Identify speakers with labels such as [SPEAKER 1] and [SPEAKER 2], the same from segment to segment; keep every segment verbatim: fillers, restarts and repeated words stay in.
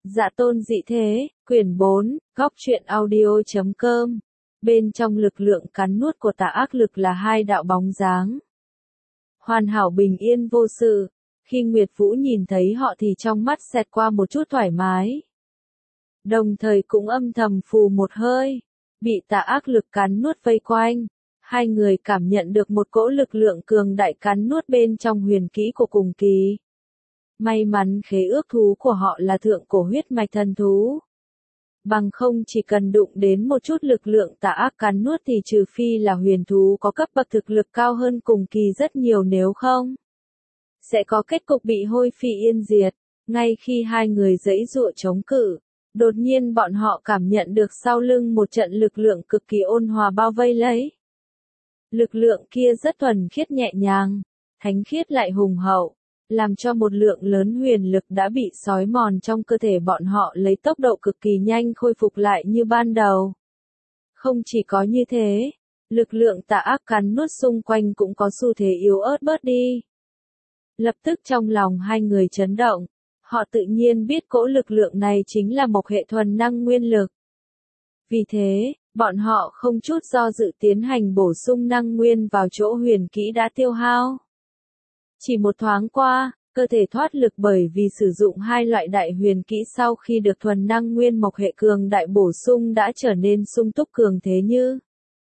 [SPEAKER 1] Dạ tôn dị thế, quyển bốn, góc truyện audio chấm com. Bên trong lực lượng cắn nuốt của tà ác lực là hai đạo bóng dáng. Hoàn hảo bình yên vô sự, khi Nguyệt Vũ nhìn thấy họ thì trong mắt xẹt qua một chút thoải mái. Đồng thời cũng âm thầm phù một hơi, bị tà ác lực cắn nuốt vây quanh. Hai người cảm nhận được một cỗ lực lượng cường đại cắn nuốt bên trong huyền kỹ của cùng kỳ. May mắn khế ước thú của họ là thượng cổ huyết mạch thần thú. Bằng không chỉ cần đụng đến một chút lực lượng tà ác cắn nuốt thì trừ phi là huyền thú có cấp bậc thực lực cao hơn cùng kỳ rất nhiều, nếu không sẽ có kết cục bị hôi phi yên diệt. Ngay khi hai người giãy giụa chống cự, đột nhiên bọn họ cảm nhận được sau lưng một trận lực lượng cực kỳ ôn hòa bao vây lấy. Lực lượng kia rất thuần khiết nhẹ nhàng, thánh khiết lại hùng hậu, làm cho một lượng lớn huyền lực đã bị xói mòn trong cơ thể bọn họ lấy tốc độ cực kỳ nhanh khôi phục lại như ban đầu. Không chỉ có như thế, lực lượng tà ác cắn nuốt xung quanh cũng có xu thế yếu ớt bớt đi. Lập tức trong lòng hai người chấn động, họ tự nhiên biết cỗ lực lượng này chính là một hệ thuần năng nguyên lực. Vì thế, bọn họ không chút do dự tiến hành bổ sung năng nguyên vào chỗ huyền kỹ đã tiêu hao. Chỉ một thoáng qua, cơ thể thoát lực bởi vì sử dụng hai loại đại huyền kỹ sau khi được thuần năng nguyên mộc hệ cường đại bổ sung đã trở nên sung túc cường thế như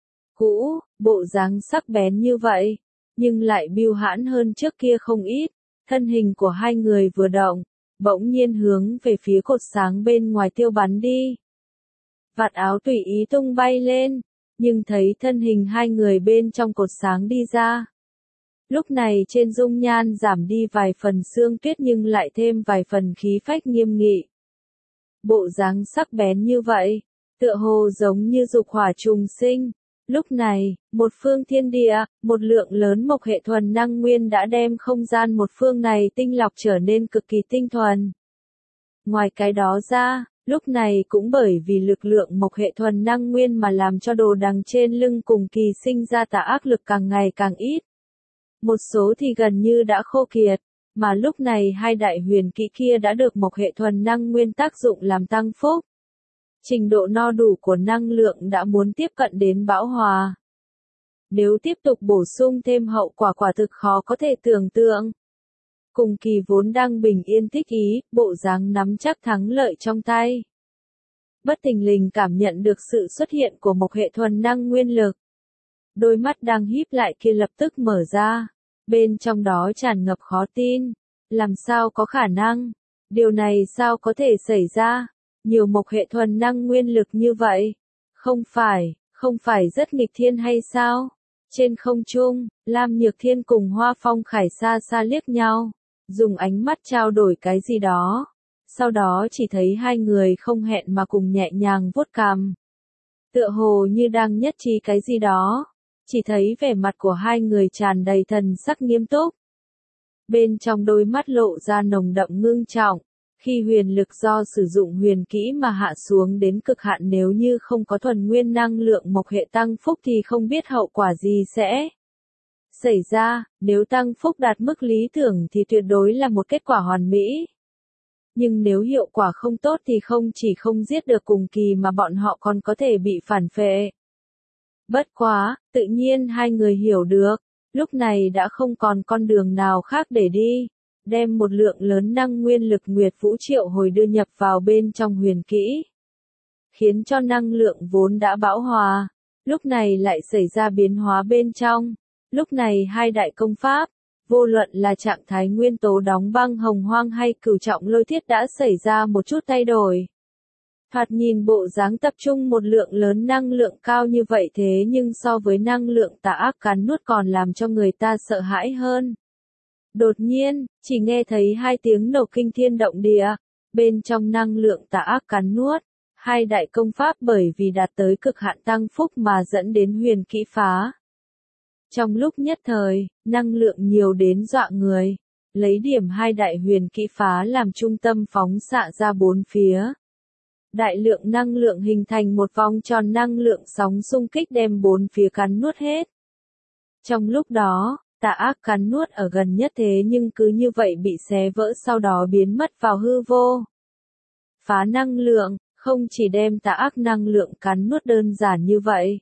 [SPEAKER 1] cũ, bộ dáng sắc bén như vậy, nhưng lại bưu hãn hơn trước kia không ít. Thân hình của hai người vừa động, bỗng nhiên hướng về phía cột sáng bên ngoài tiêu bắn đi. Vạt áo tùy ý tung bay lên, nhưng thấy thân hình hai người bên trong cột sáng đi ra. Lúc này trên dung nhan giảm đi vài phần xương tuyết nhưng lại thêm vài phần khí phách nghiêm nghị. Bộ dáng sắc bén như vậy, tựa hồ giống như dục hỏa trùng sinh. Lúc này, một phương thiên địa, một lượng lớn mộc hệ thuần năng nguyên đã đem không gian một phương này tinh lọc trở nên cực kỳ tinh thuần. Ngoài cái đó ra, lúc này cũng bởi vì lực lượng mộc hệ thuần năng nguyên mà làm cho đồ đằng trên lưng cùng kỳ sinh ra tà ác lực càng ngày càng ít. Một số thì gần như đã khô kiệt, mà lúc này hai đại huyền kỹ kia đã được mộc hệ thuần năng nguyên tác dụng làm tăng phúc. Trình độ no đủ của năng lượng đã muốn tiếp cận đến bão hòa. Nếu tiếp tục bổ sung thêm hậu quả quả thực khó có thể tưởng tượng. Cùng kỳ vốn đang bình yên thích ý, bộ dáng nắm chắc thắng lợi trong tay. Bất thình lình cảm nhận được sự xuất hiện của một hệ thuần năng nguyên lực. Đôi mắt đang híp lại kia lập tức mở ra, bên trong đó tràn ngập khó tin. Làm sao có khả năng? Điều này sao có thể xảy ra? Nhiều mộc hệ thuần năng nguyên lực như vậy. Không phải, không phải rất nghịch thiên hay sao? Trên không trung, Lam Nhược Thiên cùng Hoa Phong Khải xa xa liếc nhau, dùng ánh mắt trao đổi cái gì đó. Sau đó chỉ thấy hai người không hẹn mà cùng nhẹ nhàng vuốt cằm. Tựa hồ như đang nhất trí cái gì đó. Chỉ thấy vẻ mặt của hai người tràn đầy thần sắc nghiêm túc. Bên trong đôi mắt lộ ra nồng đậm ngưng trọng. Khi huyền lực do sử dụng huyền kỹ mà hạ xuống đến cực hạn, nếu như không có thuần nguyên năng lượng mộc hệ tăng phúc thì không biết hậu quả gì sẽ xảy ra. Nếu tăng phúc đạt mức lý tưởng thì tuyệt đối là một kết quả hoàn mỹ. Nhưng nếu hiệu quả không tốt thì không chỉ không giết được cùng kỳ mà bọn họ còn có thể bị phản phệ. Bất quá, tự nhiên hai người hiểu được, lúc này đã không còn con đường nào khác để đi. Đem một lượng lớn năng nguyên lực Nguyệt Vũ triệu hồi đưa nhập vào bên trong huyền kỹ. Khiến cho năng lượng vốn đã bão hòa, lúc này lại xảy ra biến hóa bên trong. Lúc này hai đại công pháp, vô luận là trạng thái nguyên tố đóng băng hồng hoang hay cửu trọng lôi thiết đã xảy ra một chút thay đổi. Thoạt nhìn bộ dáng tập trung một lượng lớn năng lượng cao như vậy, thế nhưng so với năng lượng tà ác cắn nuốt còn làm cho người ta sợ hãi hơn. Đột nhiên, chỉ nghe thấy hai tiếng nổ kinh thiên động địa, bên trong năng lượng tà ác cắn nuốt, hai đại công pháp bởi vì đạt tới cực hạn tăng phúc mà dẫn đến huyền kỹ phá. Trong lúc nhất thời, năng lượng nhiều đến dọa người, lấy điểm hai đại huyền kỹ phá làm trung tâm phóng xạ ra bốn phía. Đại lượng năng lượng hình thành một vòng tròn năng lượng sóng xung kích đem bốn phía cắn nuốt hết. Trong lúc đó, tà ác cắn nuốt ở gần nhất thế nhưng cứ như vậy bị xé vỡ sau đó biến mất vào hư vô. phá năng lượng, không chỉ đem tà ác năng lượng cắn nuốt đơn giản như vậy,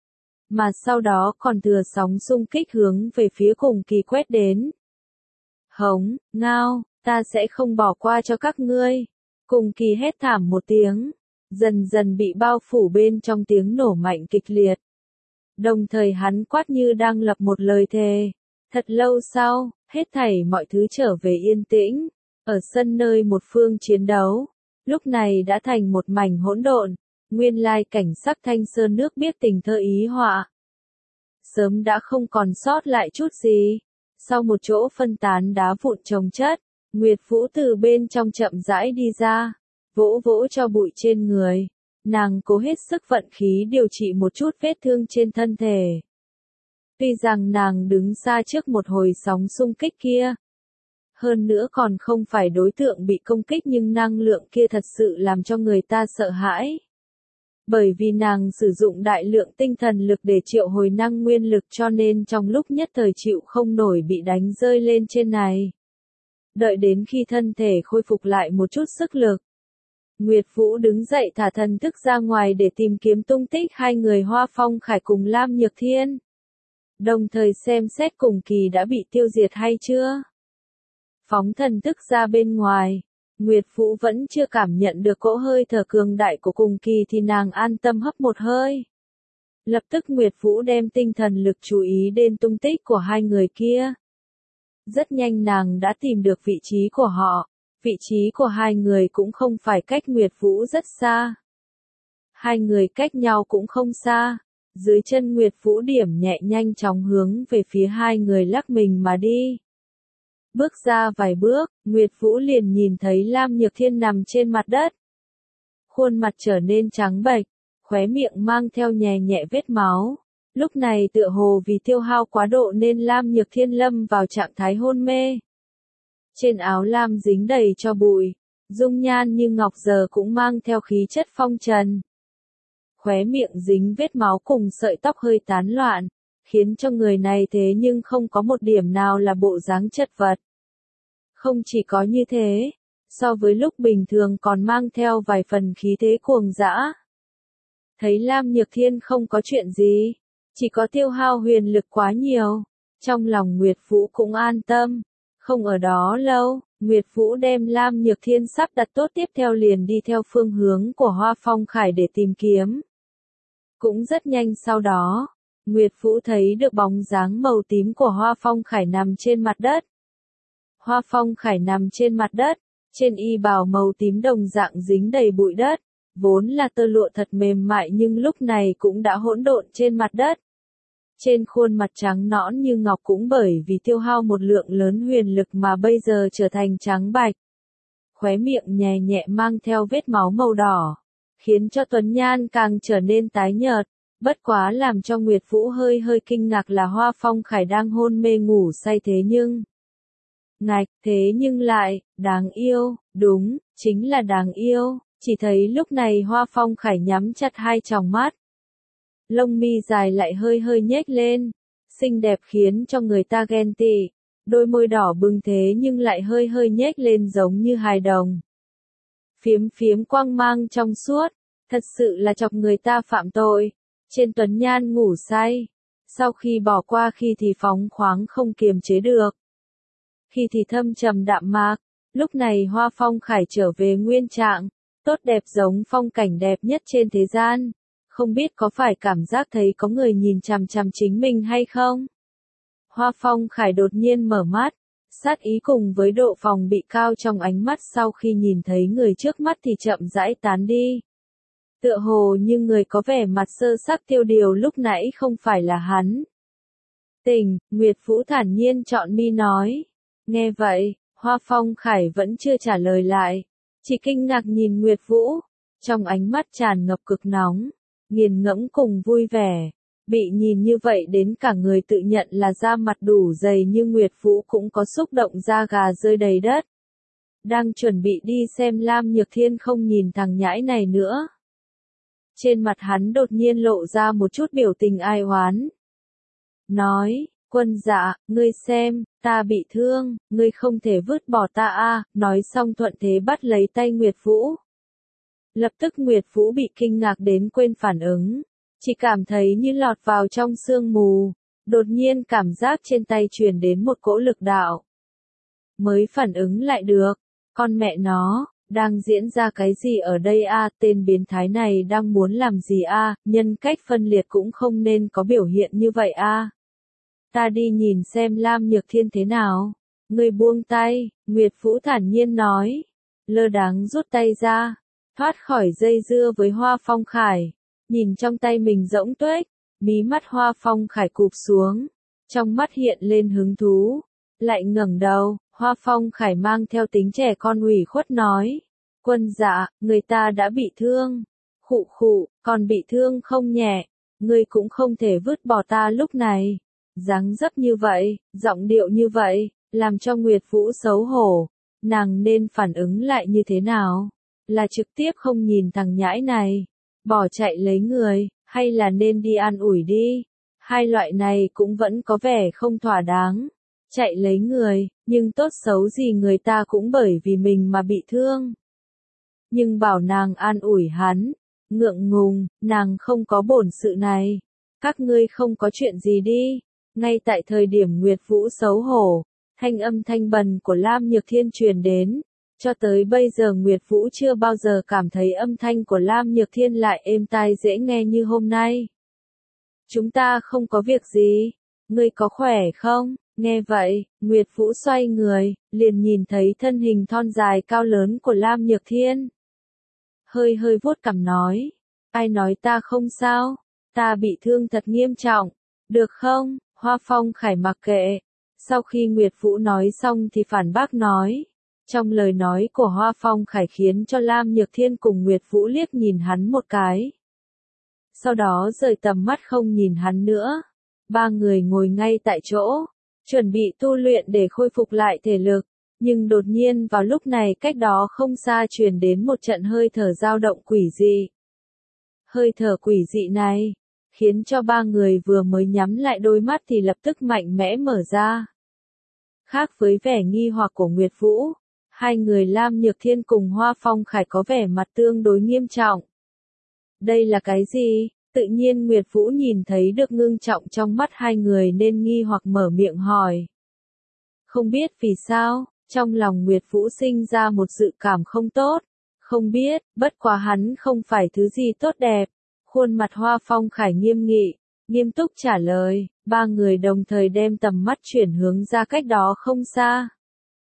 [SPEAKER 1] mà sau đó còn thừa sóng xung kích hướng về phía Cùng Kỳ quét đến. Hống, ngao, ta sẽ không bỏ qua cho các ngươi. Cùng Kỳ hét thảm một tiếng, dần dần bị bao phủ bên trong tiếng nổ mạnh kịch liệt. Đồng thời hắn quát như đang lập một lời thề. Thật lâu sau, hết thảy mọi thứ trở về yên tĩnh, ở sân nơi một phương chiến đấu, lúc này đã thành một mảnh hỗn độn, nguyên lai cảnh sắc Thanh Sơn nước biết tình thơ ý họa. Sớm đã không còn sót lại chút gì, sau một chỗ phân tán đá vụn chồng chất, Nguyệt Vũ từ bên trong chậm rãi đi ra, vỗ vỗ cho bụi trên người, nàng cố hết sức vận khí điều trị một chút vết thương trên thân thể. Tuy rằng nàng đứng xa trước một hồi sóng xung kích kia, hơn nữa còn không phải đối tượng bị công kích nhưng năng lượng kia thật sự làm cho người ta sợ hãi. Bởi vì nàng sử dụng đại lượng tinh thần lực để triệu hồi năng nguyên lực cho nên trong lúc nhất thời chịu không nổi bị đánh rơi lên trên này. Đợi đến khi thân thể khôi phục lại một chút sức lực, Nguyệt Vũ đứng dậy thả thần thức ra ngoài để tìm kiếm tung tích hai người Hoa Phong Khải cùng Lam Nhược Thiên. Đồng thời xem xét Cùng Kỳ đã bị tiêu diệt hay chưa. Phóng thần thức ra bên ngoài, Nguyệt Vũ vẫn chưa cảm nhận được cỗ hơi thở cường đại của Cùng Kỳ thì nàng an tâm hấp một hơi. Lập tức Nguyệt Vũ đem tinh thần lực chú ý đến tung tích của hai người kia. Rất nhanh nàng đã tìm được vị trí của họ, vị trí của hai người cũng không phải cách Nguyệt Vũ rất xa. Hai người cách nhau cũng không xa, dưới chân Nguyệt Vũ điểm nhẹ nhanh chóng hướng về phía hai người lắc mình mà đi. Bước ra vài bước, Nguyệt Vũ liền nhìn thấy Lam Nhược Thiên nằm trên mặt đất. Khuôn mặt trở nên trắng bệch, khóe miệng mang theo nhè nhẹ vết máu. Lúc này tựa hồ vì tiêu hao quá độ nên Lam Nhược Thiên lâm vào trạng thái hôn mê. Trên áo lam dính đầy cho bụi, dung nhan như ngọc giờ cũng mang theo khí chất phong trần. Khóe miệng dính vết máu cùng sợi tóc hơi tán loạn, khiến cho người này thế nhưng không có một điểm nào là bộ dáng chật vật. Không chỉ có như thế, so với lúc bình thường còn mang theo vài phần khí thế cuồng dã. Thấy Lam Nhược Thiên không có chuyện gì, chỉ có tiêu hao huyền lực quá nhiều, trong lòng Nguyệt Vũ cũng an tâm. Không ở đó lâu, Nguyệt Vũ đem Lam Nhược Thiên sắp đặt tốt tiếp theo liền đi theo phương hướng của Hoa Phong Khải để tìm kiếm. Cũng rất nhanh sau đó, Nguyệt Vũ thấy được bóng dáng màu tím của Hoa Phong Khải nằm trên mặt đất. Hoa Phong Khải nằm trên mặt đất, trên y bào màu tím đồng dạng dính đầy bụi đất, vốn là tơ lụa thật mềm mại nhưng lúc này cũng đã hỗn độn trên mặt đất. Trên khuôn mặt trắng nõn như ngọc cũng bởi vì tiêu hao một lượng lớn huyền lực mà bây giờ trở thành trắng bạch. Khóe miệng nhẹ nhẹ mang theo vết máu màu đỏ, khiến cho Tuấn Nhan càng trở nên tái nhợt. Bất quá làm cho Nguyệt Vũ hơi hơi kinh ngạc là Hoa Phong Khải đang hôn mê ngủ say thế nhưng... Ngạch, thế nhưng lại, đáng yêu, đúng, chính là đáng yêu, chỉ thấy lúc này Hoa Phong Khải nhắm chặt hai tròng mắt. Lông mi dài lại hơi hơi nhếch lên, xinh đẹp khiến cho người ta ghen tị, đôi môi đỏ bừng thế nhưng lại hơi hơi nhếch lên giống như hài đồng. Phiếm phiếm quang mang trong suốt, thật sự là chọc người ta phạm tội. Trên Tuấn Nhan ngủ say, sau khi bỏ qua khi thì phóng khoáng không kiềm chế được, khi thì thâm trầm đạm mạc. Lúc này Hoa Phong Khải trở về nguyên trạng, tốt đẹp giống phong cảnh đẹp nhất trên thế gian. Không biết có phải cảm giác thấy có người nhìn chằm chằm chính mình hay không? Hoa Phong Khải đột nhiên mở mắt, sát ý cùng với độ phòng bị cao trong ánh mắt sau khi nhìn thấy người trước mắt thì chậm rãi tán đi. Tựa hồ như người có vẻ mặt sơ sắc tiêu điều lúc nãy không phải là hắn. Tình, Nguyệt Vũ thản nhiên chọn mi nói. Nghe vậy, Hoa Phong Khải vẫn chưa trả lời lại, chỉ kinh ngạc nhìn Nguyệt Vũ, trong ánh mắt tràn ngập cực nóng, nghiền ngẫm cùng vui vẻ. Bị nhìn như vậy đến cả người tự nhận là da mặt đủ dày như Nguyệt Vũ cũng có xúc động da gà rơi đầy đất. Đang chuẩn bị đi xem Lam Nhược Thiên không nhìn thằng nhãi này nữa. Trên mặt hắn đột nhiên lộ ra một chút biểu tình ai oán. Nói, Quân Dạ, ngươi xem, ta bị thương, ngươi không thể vứt bỏ ta a. Nói xong thuận thế bắt lấy tay Nguyệt Vũ. Lập tức Nguyệt Vũ bị kinh ngạc đến quên phản ứng, chỉ cảm thấy như lọt vào trong sương mù, đột nhiên cảm giác trên tay truyền đến một cỗ lực đạo. Mới phản ứng lại được, con mẹ nó, đang diễn ra cái gì ở đây a, tên biến thái này đang muốn làm gì a, nhân cách phân liệt cũng không nên có biểu hiện như vậy a. Ta đi nhìn xem Lam Nhược Thiên thế nào. Người buông tay, Nguyệt Vũ thản nhiên nói, lơ đáng rút tay ra, thoát khỏi dây dưa với Hoa Phong Khải, nhìn trong tay mình rỗng tuếch, mí mắt Hoa Phong Khải cụp xuống, trong mắt hiện lên hứng thú, lại ngẩng đầu, Hoa Phong Khải mang theo tính trẻ con ủy khuất nói, quân dạ, người ta đã bị thương, khụ khụ, còn bị thương không nhẹ, ngươi cũng không thể vứt bỏ ta lúc này, dáng dấp như vậy, giọng điệu như vậy, làm cho Nguyệt Vũ xấu hổ, nàng nên phản ứng lại như thế nào? Là trực tiếp không nhìn thằng nhãi này, bỏ chạy lấy người, hay là nên đi an ủi đi? Hai loại này cũng vẫn có vẻ không thỏa đáng. Chạy lấy người, nhưng tốt xấu gì người ta cũng bởi vì mình mà bị thương. Nhưng bảo nàng an ủi hắn, ngượng ngùng, nàng không có bổn sự này. Các ngươi không có chuyện gì đi. Ngay tại thời điểm Nguyệt Vũ xấu hổ, thanh âm thanh bần của Lam Nhược Thiên truyền đến. Cho tới bây giờ Nguyệt Vũ chưa bao giờ cảm thấy âm thanh của Lam Nhược Thiên lại êm tai dễ nghe như hôm nay. Chúng ta không có việc gì. Ngươi có khỏe không? Nghe vậy, Nguyệt Vũ xoay người, liền nhìn thấy thân hình thon dài cao lớn của Lam Nhược Thiên. Hơi hơi vuốt cằm nói, ai nói ta không sao, ta bị thương thật nghiêm trọng, được không? Hoa Phong Khải mặc kệ. Sau khi Nguyệt Vũ nói xong thì phản bác nói. Trong lời nói của Hoa Phong Khải khiến cho Lam Nhược Thiên cùng Nguyệt Vũ liếc nhìn hắn một cái. Sau đó rời tầm mắt không nhìn hắn nữa. Ba người ngồi ngay tại chỗ, chuẩn bị tu luyện để khôi phục lại thể lực. Nhưng đột nhiên vào lúc này cách đó không xa truyền đến một trận hơi thở dao động quỷ dị. Hơi thở quỷ dị này, khiến cho ba người vừa mới nhắm lại đôi mắt thì lập tức mạnh mẽ mở ra. Khác với vẻ nghi hoặc của Nguyệt Vũ, hai người Lam Nhược Thiên cùng Hoa Phong Khải có vẻ mặt tương đối nghiêm trọng. Đây là cái gì? Tự nhiên Nguyệt Vũ nhìn thấy được ngưng trọng trong mắt hai người nên nghi hoặc mở miệng hỏi. Không biết vì sao, trong lòng Nguyệt Vũ sinh ra một dự cảm không tốt. Không biết, bất quá hắn không phải thứ gì tốt đẹp. Khuôn mặt Hoa Phong Khải nghiêm nghị, nghiêm túc trả lời, ba người đồng thời đem tầm mắt chuyển hướng ra cách đó không xa.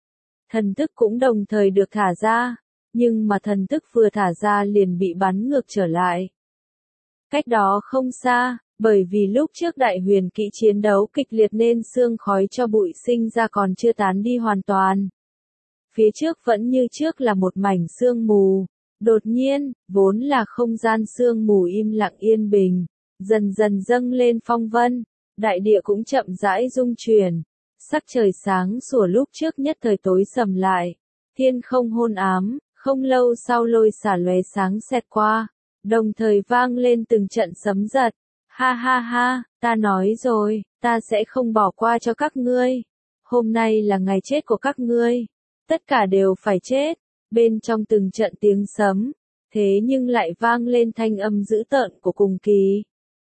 [SPEAKER 1] Thần thức cũng đồng thời được thả ra, nhưng mà thần thức vừa thả ra liền bị bắn ngược trở lại. Cách đó không xa, bởi vì lúc trước đại huyền kỵ chiến đấu kịch liệt nên sương khói cho bụi sinh ra còn chưa tán đi hoàn toàn. Phía trước vẫn như trước là một mảnh sương mù. Đột nhiên, vốn là không gian sương mù im lặng yên bình, dần dần dâng lên phong vân, đại địa cũng chậm rãi rung chuyển, sắc trời sáng sủa lúc trước nhất thời tối sầm lại, thiên không hôn ám, không lâu sau lôi xả lóe sáng xẹt qua, đồng thời vang lên từng trận sấm giật, ha ha ha, ta nói rồi, ta sẽ không bỏ qua cho các ngươi, hôm nay là ngày chết của các ngươi, tất cả đều phải chết. Bên trong từng trận tiếng sấm, thế nhưng lại vang lên thanh âm dữ tợn của Cùng Kỳ.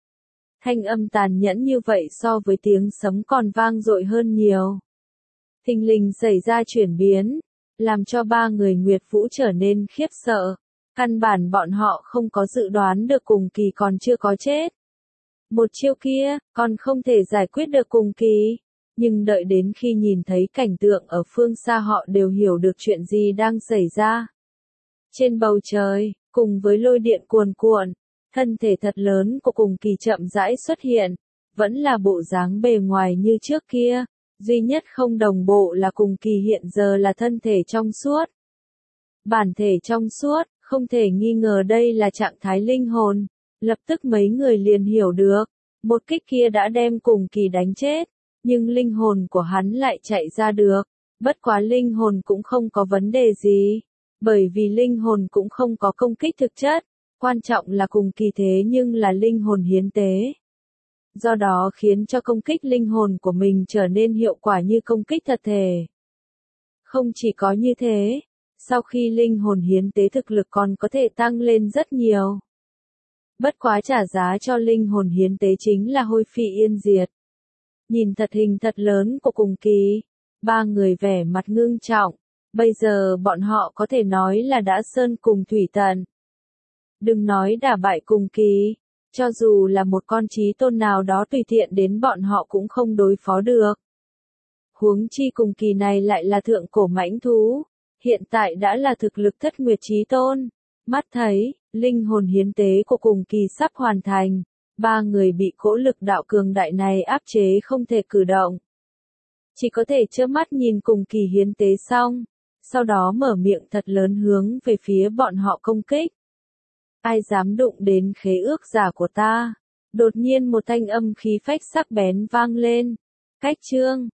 [SPEAKER 1] Thanh âm tàn nhẫn như vậy so với tiếng sấm còn vang dội hơn nhiều. Thình lình xảy ra chuyển biến, làm cho ba người Nguyệt Vũ trở nên khiếp sợ. Căn bản bọn họ không có dự đoán được Cùng Kỳ còn chưa có chết. Một chiêu kia, còn không thể giải quyết được Cùng Kỳ. Nhưng đợi đến khi nhìn thấy cảnh tượng ở phương xa họ đều hiểu được chuyện gì đang xảy ra. Trên bầu trời, cùng với lôi điện cuồn cuộn, thân thể thật lớn của Cùng Kỳ chậm rãi xuất hiện, vẫn là bộ dáng bề ngoài như trước kia, duy nhất không đồng bộ là Cùng Kỳ hiện giờ là thân thể trong suốt. Bản thể trong suốt, không thể nghi ngờ đây là trạng thái linh hồn, lập tức mấy người liền hiểu được, một kích kia đã đem Cùng Kỳ đánh chết. Nhưng linh hồn của hắn lại chạy ra được, bất quá linh hồn cũng không có vấn đề gì, bởi vì linh hồn cũng không có công kích thực chất, quan trọng là Cùng Kỳ thế nhưng là linh hồn hiến tế. Do đó khiến cho công kích linh hồn của mình trở nên hiệu quả như công kích thật thể. Không chỉ có như thế, Sau khi linh hồn hiến tế thực lực còn có thể tăng lên rất nhiều. Bất quá trả giá cho linh hồn hiến tế chính là hôi phi yên diệt. Nhìn thật hình thật lớn của Cùng Kỳ, ba người vẻ mặt ngưng trọng, bây giờ bọn họ có thể nói là đã sơn cùng thủy tận. Đừng nói đả bại Cùng Kỳ, cho dù là một con chí tôn nào đó tùy tiện đến bọn họ cũng không đối phó được. Huống chi Cùng Kỳ này lại là thượng cổ mãnh thú, hiện tại đã là thực lực thất nguyệt chí tôn. Mắt thấy, linh hồn hiến tế của Cùng Kỳ sắp hoàn thành, ba người bị cỗ lực đạo cường đại này áp chế không thể cử động. Chỉ có thể trơ mắt nhìn Cùng Kỳ hiến tế xong, sau đó mở miệng thật lớn hướng về phía bọn họ công kích. Ai dám đụng đến khế ước giả của ta? Đột nhiên một thanh âm khí phách sắc bén vang lên. Cách chương